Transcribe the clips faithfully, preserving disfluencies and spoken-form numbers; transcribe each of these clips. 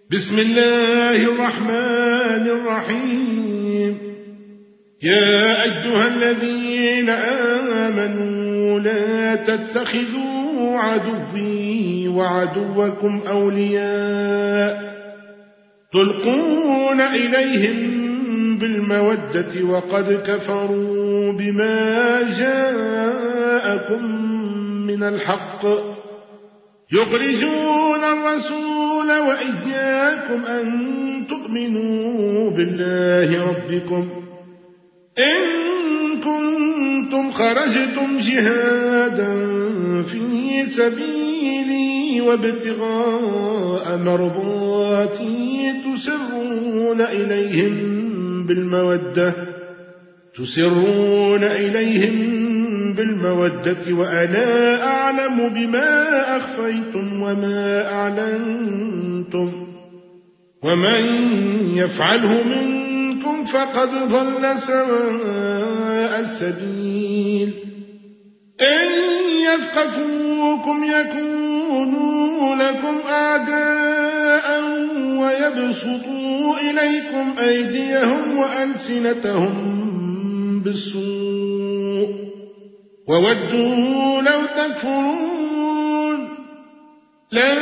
بسم الله الرحمن الرحيم. يا أيها الذين آمنوا لا تتخذوا عدوي وعدوكم أولياء تلقون إليهم بالمودة وقد كفروا بما جاءكم من الحق يخرجون الرسول وإياكم أن تؤمنوا بالله ربكم إن كنتم خرجتم جهادا في سبيلي وابتغاء مرضاتي تسرون إليهم بالمودة تسرون إليهم بالمودة وأنا أعلم بما أخفيتم وما أعلنتم ومن يفعله منكم فقد ضل سواء السبيل. إن يثقفوكم يكونوا لكم أعداء ويبسطوا إليكم أيديهم وألسنتهم بالسوء وودوا لو تكفرون. لن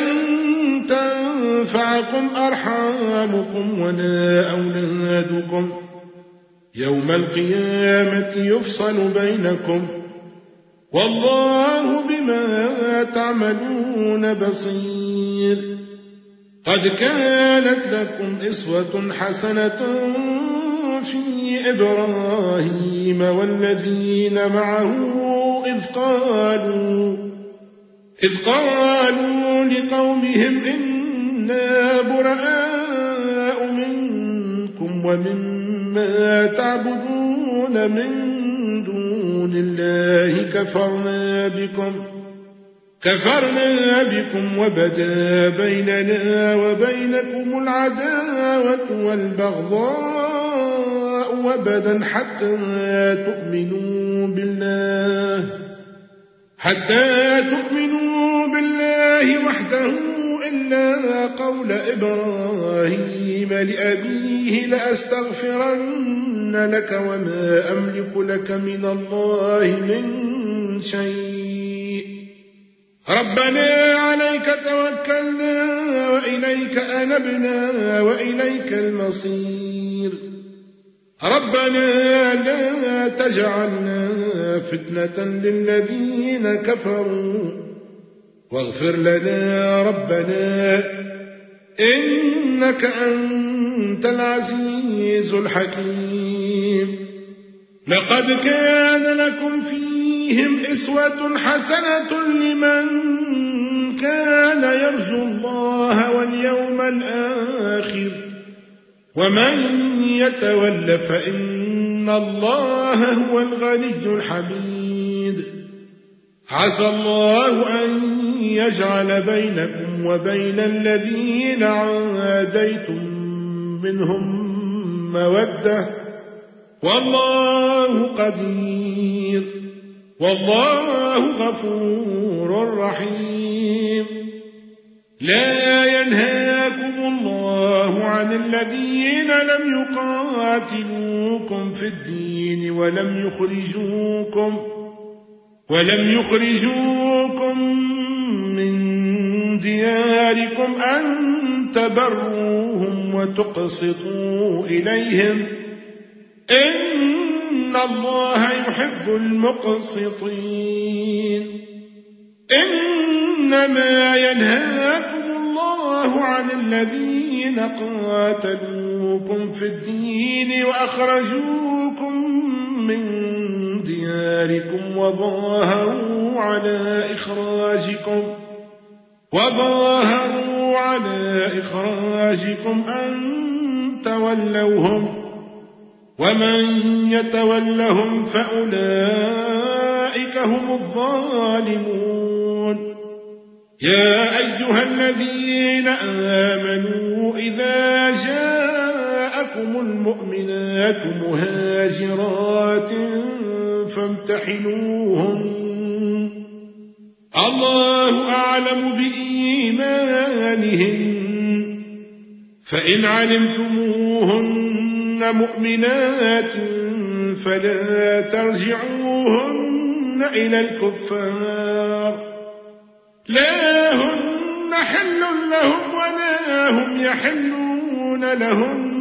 تنفعكم أرحامكم ولا أولادكم يوم القيامة يفصل بينكم والله بما تعملون بصير. قد كانت لكم أسوة حسنة في إبراهيم والذين معه إذ قالوا إذ قالوا لقومهم إنا براء منكم ومما تعبدون من دون الله كفرنا بكم كفرنا بكم وبدا بيننا وبينكم العداوة والبغضاء وبدا حتى تؤمنوا بالله حتى تؤمنوا بالله وحده إلا قول إبراهيم لأبيه لأستغفرن لك وما أملك لك من الله من شيء ربنا عليك توكلنا وإليك أنبنا وإليك المصير. ربنا لا تجعلنا فتنة للذين كفروا واغفر لنا ربنا إنك أنت العزيز الحكيم. لقد كان لكم فيهم أسوة حسنة لمن كان يرجو الله واليوم الآخر ومن يتول فإن الله هو الغني الحميد. عسى الله أن يجعل بينكم وبين الذين عاديتم منهم مودة والله قدير والله غفور رحيم. لا ينهاكم الله عن الذين لم يقاتلوكم في الدين ولم يخرجوكم ولم يخرجوكم من دياركم أن تبروهم وتقسطوا إليهم إن الله يحب المقسطين. إنما ينهاكم الله عن الذين قاتلوكم في الدين وأخرجوكم من دياركم وظاهروا على إخراجكم وظاهروا على إخراجكم أن تولوهم ومن يتولهم فأولئك هم الظالمون. يا أيها الذين آمنوا إذا جاءكم المؤمنات مهاجرات فامتحنوهن الله أعلم بإيمانهن فإن علمتموهن مؤمنات فلا ترجعوهن إلى الكفار لا هن حل لهم ولا هم يحلون لهم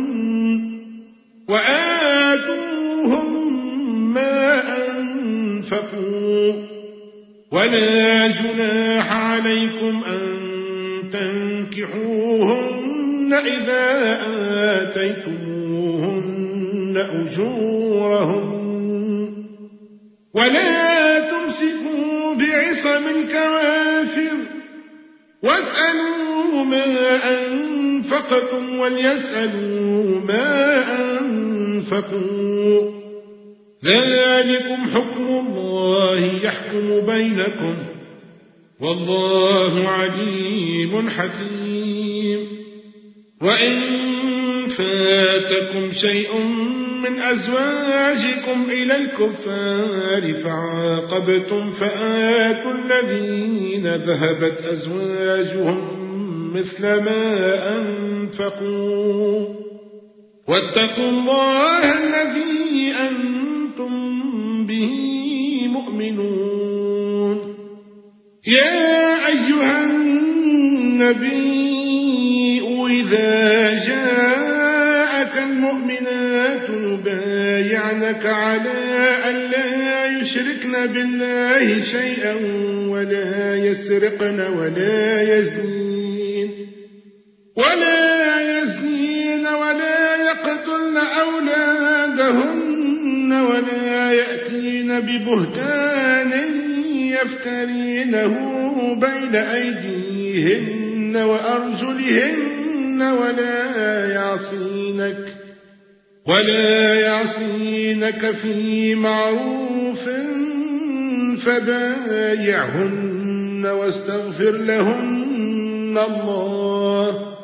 وآتوهم ما أنفقوا ولا جناح عليكم أن تنكحوهن إذا آتيتموهن أجورهن ولا تمسكوا بعصم الكوافر واسألوا ما أنفقتم وليسألوا ما أنفقوا ذلكم حكم الله يحكم بينكم والله عليم حكيم وإن فاتكم شيء من أزواجكم إلى الكفار فعاقبتم فآتوا الذين ذهبت أزواجهم مثل ما أنفقوا واتقوا الله الذي أنتم به مؤمنون يا أيها النبي إذا جاءك المؤمنات يبايعنك على أن لا يشركن بالله شيئا ولا يسرقن ولا يزنين ولا يزنين ولا يقتلن أولادهن ولا يأتين ببهتان يفترينه بين أيديهن وأرجلهن ولا يعصينك ولا يعصينك في معروف فبايعهن واستغفر لهن الله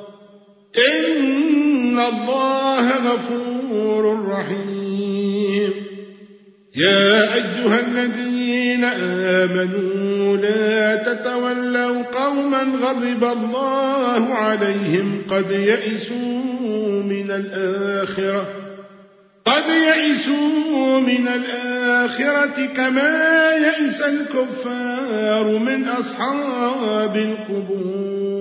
إن الله غفور رحيم يا أيها الذين آمنوا لا تتولوا قوما غضب الله عليهم قد يئسوا من الآخرة قد يئسوا من الآخرة كما يئس الكفار من أصحاب القبور